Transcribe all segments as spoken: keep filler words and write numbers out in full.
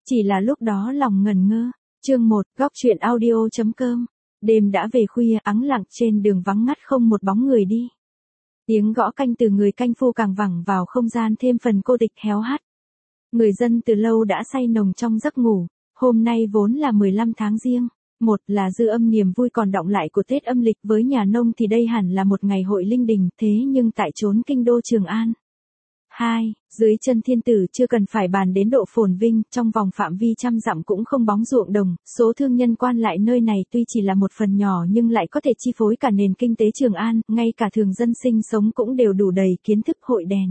Chỉ là lúc đó lòng ngần ngơ. Chương một, góc truyện audio chấm com. Đêm đã về khuya, ắng lặng trên đường vắng ngắt không một bóng người đi. Tiếng gõ canh từ người canh phu càng vẳng vào không gian thêm phần cô tịch héo hắt. Người dân từ lâu đã say nồng trong giấc ngủ. Hôm nay vốn là mười lăm tháng Giêng. Một là dư âm niềm vui còn đọng lại của Tết âm lịch, với nhà nông thì đây hẳn là một ngày hội linh đình, thế nhưng tại chốn kinh đô Trường An. Hai, dưới chân thiên tử chưa cần phải bàn đến độ phồn vinh, trong vòng phạm vi trăm dặm cũng không bóng ruộng đồng, số thương nhân quan lại nơi này tuy chỉ là một phần nhỏ nhưng lại có thể chi phối cả nền kinh tế Trường An, ngay cả thường dân sinh sống cũng đều đủ đầy kiến thức hội đèn.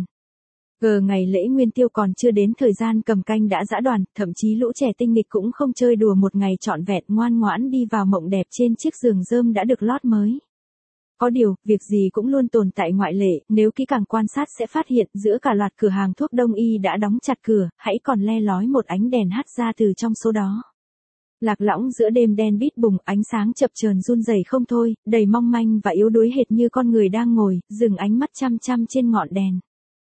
Gờ ngày lễ Nguyên Tiêu còn chưa đến thời gian cầm canh đã giã đoàn, thậm chí lũ trẻ tinh nghịch cũng không chơi đùa một ngày trọn vẹn, ngoan ngoãn đi vào mộng đẹp trên chiếc giường rơm đã được lót mới. Có điều, việc gì cũng luôn tồn tại ngoại lệ, nếu kỹ càng quan sát sẽ phát hiện giữa cả loạt cửa hàng thuốc đông y đã đóng chặt cửa, hãy còn le lói một ánh đèn hắt ra từ trong số đó. Lạc lõng giữa đêm đen bít bùng, ánh sáng chập chờn run rẩy không thôi, đầy mong manh và yếu đuối hệt như con người đang ngồi, dừng ánh mắt chăm chăm trên ngọn đèn.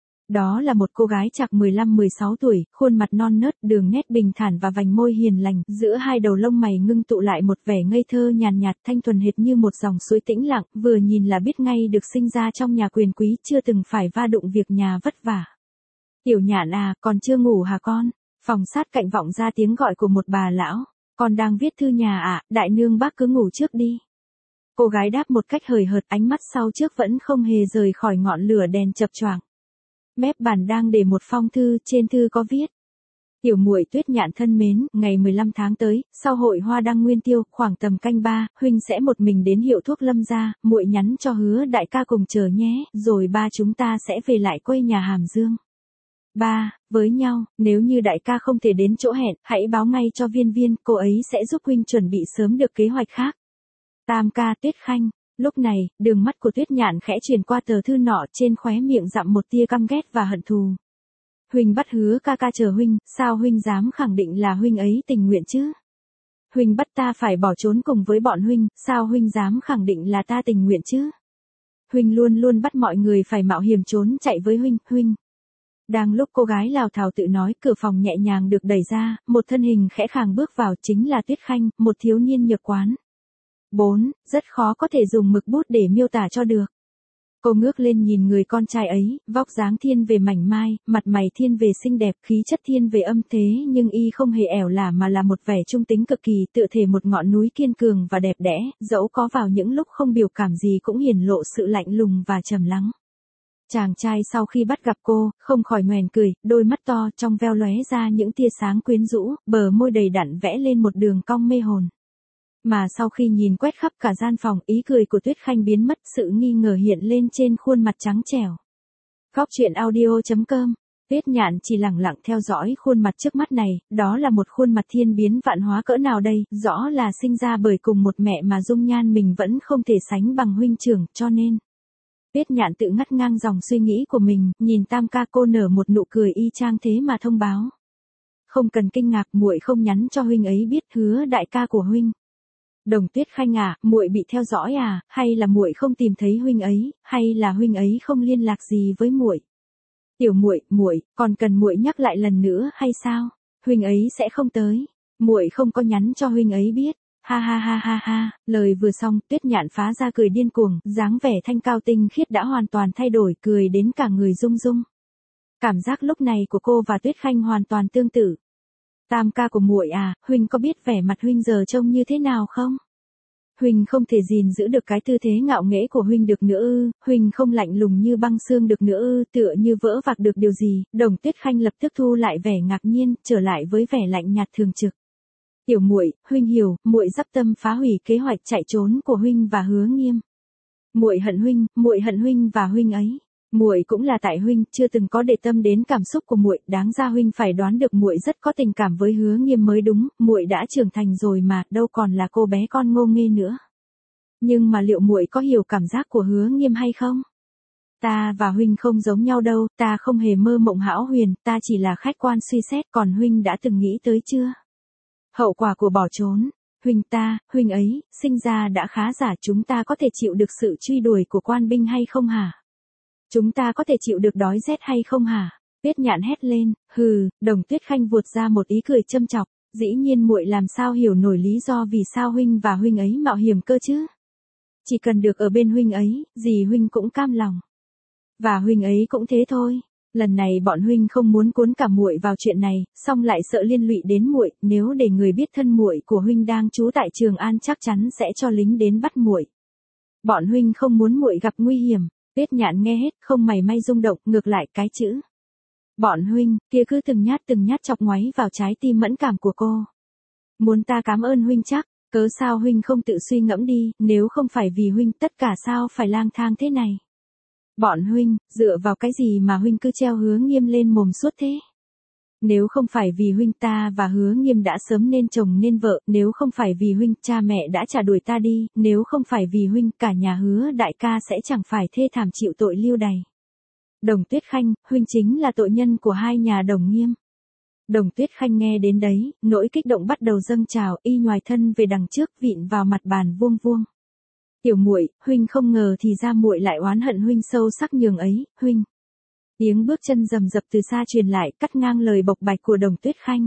Đó là một cô gái chạc mười lăm mười sáu tuổi, khuôn mặt non nớt, đường nét bình thản và vành môi hiền lành, giữa hai đầu lông mày ngưng tụ lại một vẻ ngây thơ nhàn nhạt, thanh thuần hệt như một dòng suối tĩnh lặng, vừa nhìn là biết ngay được sinh ra trong nhà quyền quý, chưa từng phải va đụng việc nhà vất vả. Tiểu Nhạn à, còn chưa ngủ hả con? Phòng sát cạnh vọng ra tiếng gọi của một bà lão. Con đang viết thư nhà ạ, à, đại nương bác cứ ngủ trước đi. Cô gái đáp một cách hời hợt, ánh mắt sau trước vẫn không hề rời khỏi ngọn lửa đèn chập choạng. Mép bàn đang để một phong thư, trên thư có viết: Tiểu muội Tuyết Nhạn thân mến, ngày mười lăm tháng tới, sau hội hoa đăng Nguyên Tiêu, khoảng tầm canh ba, huynh sẽ một mình đến hiệu thuốc Lâm gia, muội nhắn cho Hứa đại ca cùng chờ nhé, rồi ba chúng ta sẽ về lại quê nhà Hàm Dương. Ba, với nhau, nếu như đại ca không thể đến chỗ hẹn, hãy báo ngay cho Viên Viên, cô ấy sẽ giúp huynh chuẩn bị sớm được kế hoạch khác. Tam ca Tuyết Khanh. Lúc này, đường mắt của Tuyết Nhạn khẽ truyền qua tờ thư nọ, trên khóe miệng dặm một tia căm ghét và hận thù. Huynh bắt Hứa ca ca chờ huynh, sao huynh dám khẳng định là huynh ấy tình nguyện chứ? Huynh bắt ta phải bỏ trốn cùng với bọn huynh, sao huynh dám khẳng định là ta tình nguyện chứ? Huynh luôn luôn bắt mọi người phải mạo hiểm trốn chạy với huynh, huynh. Đang lúc cô gái lào thào tự nói, cửa phòng nhẹ nhàng được đẩy ra, một thân hình khẽ khàng bước vào, chính là Tuyết Khanh, một thiếu niên nhược quán. Bốn, rất khó có thể dùng mực bút để miêu tả cho được. Cô ngước lên nhìn người con trai ấy, vóc dáng thiên về mảnh mai, mặt mày thiên về xinh đẹp, khí chất thiên về âm thế, nhưng y không hề ẻo lả mà là một vẻ trung tính cực kỳ, tựa thể một ngọn núi kiên cường và đẹp đẽ, dẫu có vào những lúc không biểu cảm gì cũng hiển lộ sự lạnh lùng và trầm lắng. Chàng trai sau khi bắt gặp cô, không khỏi nhoẻn cười, đôi mắt to trong veo lóe ra những tia sáng quyến rũ, bờ môi đầy đặn vẽ lên một đường cong mê hồn. Mà sau khi nhìn quét khắp cả gian phòng, ý cười của Tuyết Khanh biến mất, sự nghi ngờ hiện lên trên khuôn mặt trắng trẻo. Góc truyện audio chấm com. Tuyết Nhạn chỉ lẳng lặng theo dõi khuôn mặt trước mắt này, đó là một khuôn mặt thiên biến vạn hóa cỡ nào đây, rõ là sinh ra bởi cùng một mẹ mà dung nhan mình vẫn không thể sánh bằng huynh trưởng, cho nên. Tuyết Nhạn tự ngắt ngang dòng suy nghĩ của mình, nhìn Tam ca cô nở một nụ cười y chang thế mà thông báo. Không cần kinh ngạc, muội không nhắn cho huynh ấy biết, Hứa đại ca của huynh. Đồng Tuyết Khanh à, muội bị theo dõi à, hay là muội không tìm thấy huynh ấy, hay là huynh ấy không liên lạc gì với muội? Tiểu muội, muội, còn cần muội nhắc lại lần nữa hay sao? Huynh ấy sẽ không tới. Muội không có nhắn cho huynh ấy biết. Ha ha ha ha ha, lời vừa xong, Tuyết Nhạn phá ra cười điên cuồng, dáng vẻ thanh cao tinh khiết đã hoàn toàn thay đổi, cười đến cả người rung rung. Cảm giác lúc này của cô và Tuyết Khanh hoàn toàn tương tự. Tam ca của muội à, huynh có biết vẻ mặt huynh giờ trông như thế nào không? Huynh không thể gìn giữ được cái tư thế ngạo nghễ của huynh được nữa ư, huynh không lạnh lùng như băng xương được nữa ư, tựa như vỡ vạc được điều gì. Đồng Tuyết Khanh lập tức thu lại vẻ ngạc nhiên, trở lại với vẻ lạnh nhạt thường trực. Tiểu muội, huynh hiểu, muội dắp tâm phá hủy kế hoạch chạy trốn của huynh và Hứa Nghiêm. Muội hận huynh, muội hận huynh và huynh ấy. Muội cũng là tại huynh chưa từng có để tâm đến cảm xúc của muội, đáng ra huynh phải đoán được muội rất có tình cảm với Hứa Nghiêm mới đúng, muội đã trưởng thành rồi mà, đâu còn là cô bé con ngô nghê nữa. Nhưng mà liệu muội có hiểu cảm giác của Hứa Nghiêm hay không? Ta và huynh không giống nhau đâu, ta không hề mơ mộng hão huyền, ta chỉ là khách quan suy xét, còn huynh đã từng nghĩ tới chưa? Hậu quả của bỏ trốn. Huynh ta, huynh ấy, sinh ra đã khá giả, chúng ta có thể chịu được sự truy đuổi của quan binh hay không hả? Chúng ta có thể chịu được đói rét hay không hả? Tuyết Nhạn hét lên, hừ, Đồng Tuyết Khanh vuột ra một ý cười châm chọc, dĩ nhiên muội làm sao hiểu nổi lý do vì sao huynh và huynh ấy mạo hiểm cơ chứ. Chỉ cần được ở bên huynh ấy, gì huynh cũng cam lòng. Và huynh ấy cũng thế thôi. Lần này bọn huynh không muốn cuốn cả muội vào chuyện này, song lại sợ liên lụy đến muội, nếu để người biết thân muội của huynh đang trú tại Trường An chắc chắn sẽ cho lính đến bắt muội. Bọn huynh không muốn muội gặp nguy hiểm. Tuyết Nhạn nghe hết, không mảy may rung động, ngược lại cái chữ bọn huynh kia cứ từng nhát từng nhát chọc ngoáy vào trái tim mẫn cảm của cô. Muốn ta cảm ơn huynh chắc, cớ sao huynh không tự suy ngẫm đi, nếu không phải vì huynh tất cả sao phải lang thang thế này. Bọn huynh, dựa vào cái gì mà huynh cứ treo Hứa Nghiêm lên mồm suốt thế? Nếu không phải vì huynh ta và Hứa Nghiêm đã sớm nên chồng nên vợ, nếu không phải vì huynh cha mẹ đã trả đuổi ta đi, nếu không phải vì huynh cả nhà Hứa đại ca sẽ chẳng phải thê thảm chịu tội lưu đày. Đồng Tuyết Khanh, huynh chính là tội nhân của hai nhà Đồng Nghiêm. Đồng Tuyết Khanh nghe đến đấy, nỗi kích động bắt đầu dâng trào, y nhoài thân về đằng trước, vịn vào mặt bàn vuông vuông. Tiểu muội, huynh không ngờ thì ra muội lại oán hận huynh sâu sắc nhường ấy, huynh. Tiếng bước chân rầm rập từ xa truyền lại, cắt ngang lời bộc bạch của Đồng Tuyết Khanh.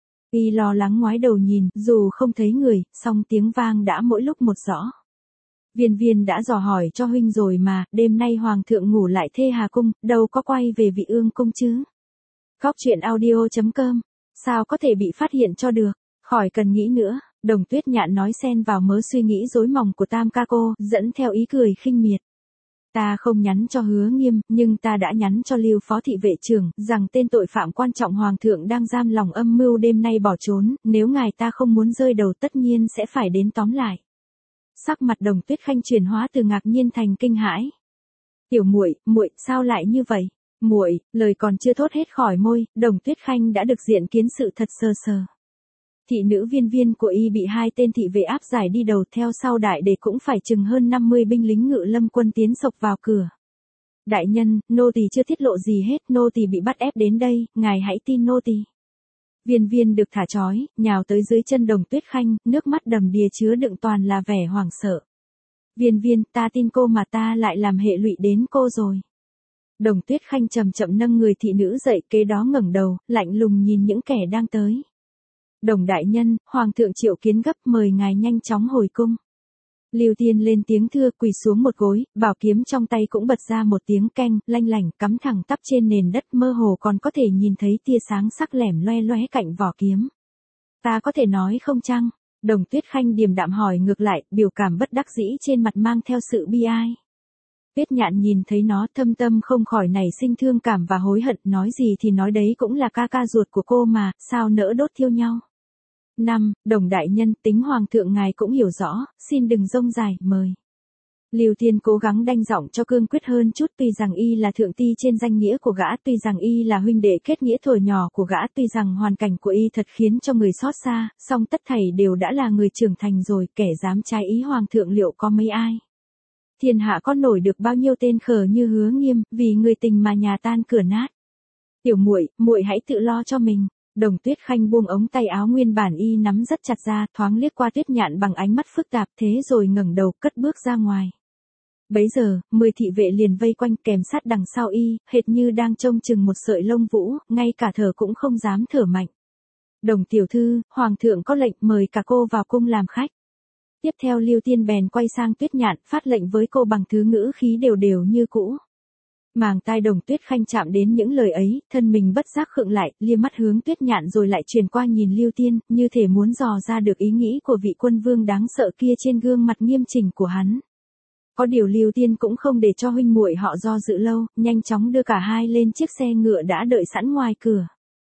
Y lo lắng ngoái đầu nhìn, dù không thấy người, song tiếng vang đã mỗi lúc một rõ. Viên Viên đã dò hỏi cho huynh rồi mà, đêm nay hoàng thượng ngủ lại Thê Hà cung, đâu có quay về Vị Ương cung chứ. Góc truyện audio chấm com, sao có thể bị phát hiện cho được, khỏi cần nghĩ nữa. Đồng Tuyết Nhạn nói xen vào mớ suy nghĩ rối mòng của Tam ca cô, dẫn theo ý cười khinh miệt. Ta không nhắn cho Hứa Nghiêm, nhưng ta đã nhắn cho Lưu Phó thị vệ trưởng, rằng tên tội phạm quan trọng hoàng thượng đang giam lòng âm mưu đêm nay bỏ trốn, nếu ngài ta không muốn rơi đầu tất nhiên sẽ phải đến tóm lại. Sắc mặt Đồng Tuyết Khanh chuyển hóa từ ngạc nhiên thành kinh hãi. Tiểu muội, muội, sao lại như vậy? Muội, lời còn chưa thốt hết khỏi môi, Đồng Tuyết Khanh đã được diện kiến sự thật sơ sờ. Thị nữ Viên Viên của y bị hai tên thị vệ áp giải đi đầu, theo sau đại để cũng phải chừng hơn năm mươi binh lính Ngự Lâm quân tiến sộc vào cửa. Đại nhân, nô tỳ chưa tiết lộ gì hết, nô tỳ bị bắt ép đến đây, ngài hãy tin nô tỳ. Viên Viên được thả trói, nhào tới dưới chân Đồng Tuyết Khanh, nước mắt đầm đìa chứa đựng toàn là vẻ hoảng sợ. Viên Viên, ta tin cô mà ta lại làm hệ lụy đến cô rồi. Đồng Tuyết Khanh chậm chậm nâng người thị nữ dậy, kế đó ngẩng đầu, lạnh lùng nhìn những kẻ đang tới. Đồng đại nhân, hoàng thượng triệu kiến gấp, mời ngài nhanh chóng hồi cung. Lưu Tiên lên tiếng thưa, quỳ xuống một gối, bảo kiếm trong tay cũng bật ra một tiếng keng, lanh lảnh, cắm thẳng tắp trên nền đất, mơ hồ còn có thể nhìn thấy tia sáng sắc lẻm loe loé cạnh vỏ kiếm. Ta có thể nói không chăng? Đồng Tuyết Khanh điềm đạm hỏi ngược lại, biểu cảm bất đắc dĩ trên mặt mang theo sự bi ai. Tuyết Nhạn nhìn thấy nó, thâm tâm không khỏi nảy sinh thương cảm và hối hận, nói gì thì nói đấy cũng là ca ca ruột của cô mà, sao nỡ đốt thiêu nhau. Năm, Đồng đại nhân, tính hoàng thượng ngài cũng hiểu rõ, xin đừng rông dài, mời. Lưu Tiên cố gắng đanh giọng cho cương quyết hơn chút, tuy rằng y là thượng ti trên danh nghĩa của gã, tuy rằng y là huynh đệ kết nghĩa thuở nhỏ của gã, tuy rằng hoàn cảnh của y thật khiến cho người xót xa, song tất thảy đều đã là người trưởng thành rồi, kẻ dám trái ý hoàng thượng liệu có mấy ai. Thiên hạ có nổi được bao nhiêu tên khờ như Hứa Nghiêm, vì người tình mà nhà tan cửa nát. Tiểu muội, muội hãy tự lo cho mình. Đồng Tuyết Khanh buông ống tay áo nguyên bản y nắm rất chặt ra, thoáng liếc qua Tuyết Nhạn bằng ánh mắt phức tạp, thế rồi ngẩng đầu cất bước ra ngoài. Bấy giờ, mười thị vệ liền vây quanh kèm sát đằng sau y, hệt như đang trông chừng một sợi lông vũ, ngay cả thở cũng không dám thở mạnh. Đồng tiểu thư, hoàng thượng có lệnh mời cả cô vào cung làm khách. Tiếp theo Lưu Tiên bèn quay sang Tuyết Nhạn, phát lệnh với cô bằng thứ ngữ khí đều đều như cũ. Màng tai Đồng Tuyết Khanh chạm đến những lời ấy, thân mình bất giác khựng lại, liếc mắt hướng Tuyết Nhạn rồi lại truyền qua nhìn Lưu Tiên, như thể muốn dò ra được ý nghĩ của vị quân vương đáng sợ kia trên gương mặt nghiêm chỉnh của hắn. Có điều Lưu Tiên cũng không để cho huynh muội họ do dự lâu, nhanh chóng đưa cả hai lên chiếc xe ngựa đã đợi sẵn ngoài cửa.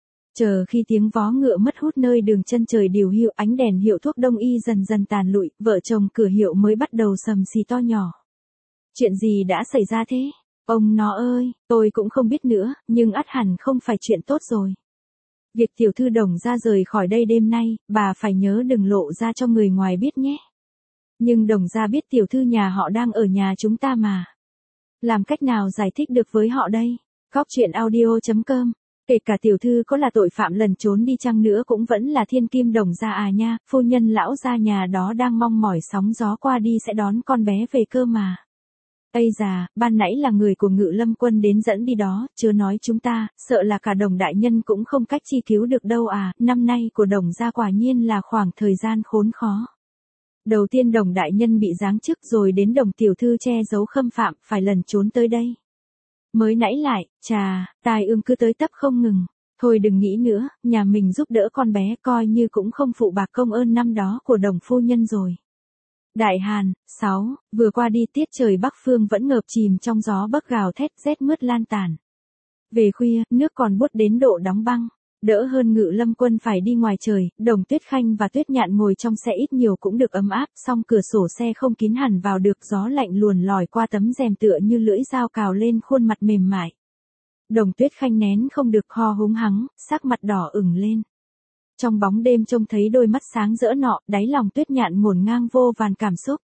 Chờ khi tiếng vó ngựa mất hút nơi đường chân trời điều hiệu, ánh đèn hiệu thuốc đông y dần dần tàn lụi, vợ chồng cửa hiệu mới bắt đầu sầm xì to nhỏ. Chuyện gì đã xảy ra thế? Ông nó ơi, tôi cũng không biết nữa, nhưng ắt hẳn không phải chuyện tốt rồi. Việc tiểu thư Đồng ra rời khỏi đây đêm nay, bà phải nhớ đừng lộ ra cho người ngoài biết nhé. Nhưng Đồng ra biết tiểu thư nhà họ đang ở nhà chúng ta mà. Làm cách nào giải thích được với họ đây? Góc truyện audio chấm com. Kể cả tiểu thư có là tội phạm lẩn trốn đi chăng nữa cũng vẫn là thiên kim Đồng gia à nha, phu nhân lão gia nhà đó đang mong mỏi sóng gió qua đi sẽ đón con bé về cơ mà. Ây già, ban nãy là người của Ngự Lâm quân đến dẫn đi đó, chớ nói chúng ta, sợ là cả Đồng đại nhân cũng không cách chi cứu được đâu à, năm nay của Đồng gia quả nhiên là khoảng thời gian khốn khó. Đầu tiên Đồng đại nhân bị giáng chức rồi đến Đồng tiểu thư che giấu khâm phạm, phải lần trốn tới đây. Mới nãy lại, chà, tai ương cứ tới tấp không ngừng. Thôi đừng nghĩ nữa, nhà mình giúp đỡ con bé coi như cũng không phụ bạc công ơn năm đó của Đồng phu nhân rồi. Đại Hàn, sáu, vừa qua đi tiết trời Bắc Phương vẫn ngợp chìm trong gió bấc gào thét rét mướt lan tàn. Về khuya, nước còn buốt đến độ đóng băng, đỡ hơn Ngự Lâm quân phải đi ngoài trời, Đồng Tuyết Khanh và Tuyết Nhạn ngồi trong xe ít nhiều cũng được ấm áp, song cửa sổ xe không kín hẳn vào được, gió lạnh luồn lòi qua tấm rèm tựa như lưỡi dao cào lên khuôn mặt mềm mại. Đồng Tuyết Khanh nén không được ho húng hắng, sắc mặt đỏ ửng lên. Trong bóng đêm trông thấy đôi mắt sáng rỡ nọ, đáy lòng Tuyết Nhạn ngổn ngang vô vàn cảm xúc.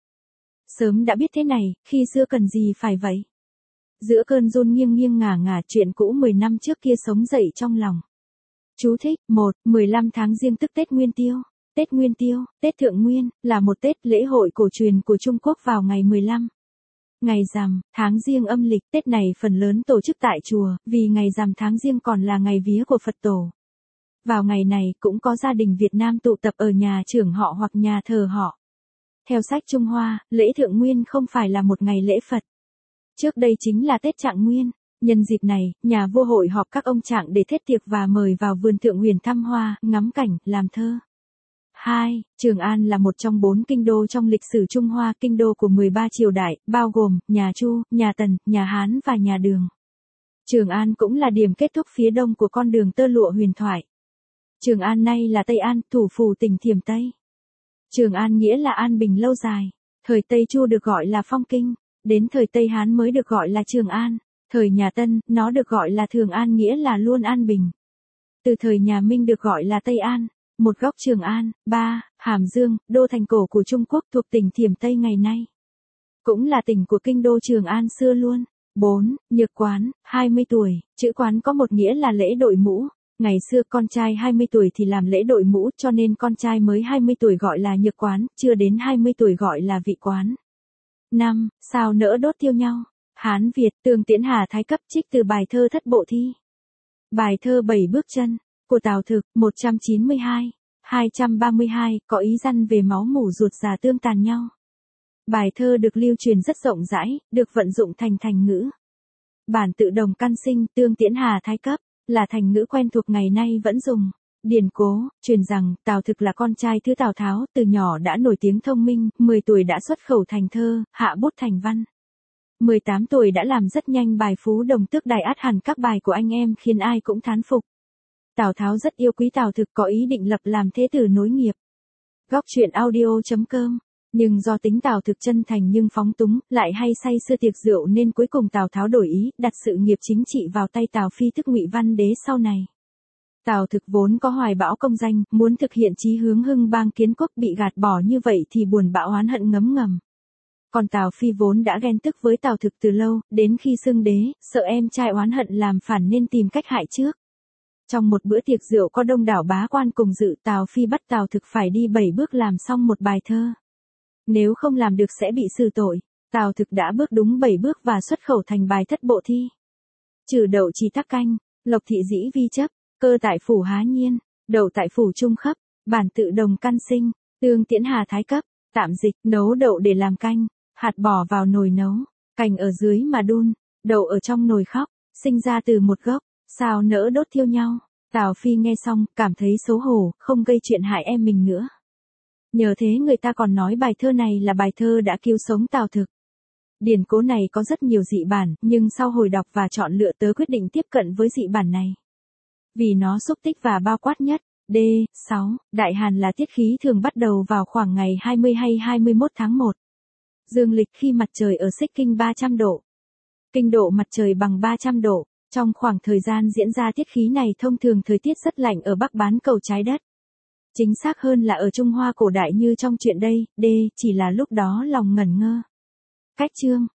Sớm đã biết thế này, khi xưa cần gì phải vậy? Giữa cơn run nghiêng nghiêng ngả ngả, chuyện cũ mười năm trước kia sống dậy trong lòng. Chú thích, một, mười lăm tháng Giêng tức Tết Nguyên Tiêu. Tết Nguyên Tiêu, Tết Thượng Nguyên, là một Tết lễ hội cổ truyền của Trung Quốc vào ngày mười lăm. Ngày rằm, tháng Giêng âm lịch, Tết này phần lớn tổ chức tại chùa, vì ngày rằm tháng Giêng còn là ngày vía của Phật tổ. Vào ngày này cũng có gia đình Việt Nam tụ tập ở nhà trưởng họ hoặc nhà thờ họ. Theo sách Trung Hoa, lễ Thượng Nguyên không phải là một ngày lễ Phật. Trước đây chính là Tết Trạng Nguyên. Nhân dịp này, nhà vua hội họp các ông trạng để thết tiệc và mời vào vườn Thượng Huyền thăm hoa, ngắm cảnh, làm thơ. hai. Trường An là một trong bốn kinh đô trong lịch sử Trung Hoa, kinh đô của mười ba triều đại, bao gồm nhà Chu, nhà Tần, nhà Hán và nhà Đường. Trường An cũng là điểm kết thúc phía đông của con đường tơ lụa huyền thoại. Trường An nay là Tây An, thủ phủ tỉnh Thiểm Tây. Trường An nghĩa là an bình lâu dài. Thời Tây Chu được gọi là Phong Kinh, đến thời Tây Hán mới được gọi là Trường An. Thời nhà Tân, nó được gọi là Thường An, nghĩa là luôn an bình. Từ thời nhà Minh được gọi là Tây An, một góc Trường An. ba. Hàm Dương, đô thành cổ của Trung Quốc thuộc tỉnh Thiểm Tây ngày nay. Cũng là tỉnh của kinh đô Trường An xưa luôn. bốn. Nhược Quán, hai mươi tuổi, chữ quán có một nghĩa là lễ đội mũ. Ngày xưa con trai hai mươi tuổi thì làm lễ đội mũ, cho nên con trai mới hai mươi tuổi gọi là Nhược Quán, chưa đến hai mươi tuổi gọi là Vị Quán. năm. Sao nỡ đốt thiêu nhau. Hán Việt, Tương Tiễn Hà Thái cấp, trích từ bài thơ Thất Bộ Thi. Bài thơ Bảy Bước Chân, của Tào Thực, một trăm chín mươi hai, hai trăm ba mươi hai, có ý răn về máu mủ ruột già tương tàn nhau. Bài thơ được lưu truyền rất rộng rãi, được vận dụng thành thành ngữ. Bản tự Đồng Căn Sinh, Tương Tiễn Hà Thái cấp, là thành ngữ quen thuộc ngày nay vẫn dùng. Điển cố, truyền rằng, Tào Thực là con trai thứ Tào Tháo, từ nhỏ đã nổi tiếng thông minh, mười tuổi đã xuất khẩu thành thơ, hạ bút thành văn. mười tám tuổi đã làm rất nhanh bài Phú Đồng Tước Đài, át hẳn các bài của anh em khiến ai cũng thán phục. Tào Tháo rất yêu quý Tào Thực, có ý định lập làm thế tử nối nghiệp. Góc truyện audio chấm com. Nhưng do tính Tào Thực chân thành nhưng phóng túng, lại hay say sưa tiệc rượu nên cuối cùng Tào Tháo đổi ý, đặt sự nghiệp chính trị vào tay Tào Phi tức Ngụy Văn Đế sau này. Tào Thực vốn có hoài bão công danh, muốn thực hiện chí hướng hưng bang kiến quốc, bị gạt bỏ như vậy thì buồn bã oán hận ngấm ngầm. Còn Tào Phi vốn đã ghen tức với Tào Thực từ lâu, đến khi xưng đế, sợ em trai oán hận làm phản nên tìm cách hại trước. Trong một bữa tiệc rượu có đông đảo bá quan cùng dự, Tào Phi bắt Tào Thực phải đi bảy bước làm xong một bài thơ. Nếu không làm được sẽ bị xử tội. Tào Thực đã bước đúng bảy bước và xuất khẩu thành bài Thất Bộ Thi. Trừ đậu chỉ tắc canh, lộc thị dĩ vi chấp, cơ tại phủ há nhiên, đậu tại phủ trung khấp, bản tự Đồng Căn Sinh, Tương Tiễn Hà Thái cấp, tạm dịch, nấu đậu để làm canh, hạt bỏ vào nồi nấu, cành ở dưới mà đun, đậu ở trong nồi khóc, sinh ra từ một gốc, sao nỡ đốt thiêu nhau. Tào Phi nghe xong, cảm thấy xấu hổ, không gây chuyện hại em mình nữa. Nhờ thế người ta còn nói bài thơ này là bài thơ đã cứu sống Tào Thực. Điển cố này có rất nhiều dị bản, nhưng sau hồi đọc và chọn lựa tớ quyết định tiếp cận với dị bản này. Vì nó xúc tích và bao quát nhất. D. sáu. Đại Hàn là tiết khí thường bắt đầu vào khoảng ngày hai mươi hay hai mươi mốt tháng một. Dương lịch khi mặt trời ở xích kinh ba trăm độ. Kinh độ mặt trời bằng ba trăm độ. Trong khoảng thời gian diễn ra tiết khí này thông thường thời tiết rất lạnh ở Bắc bán cầu trái đất. Chính xác hơn là ở Trung Hoa cổ đại như trong chuyện đây, D. Chỉ là lúc đó lòng ngẩn ngơ. Cách chương.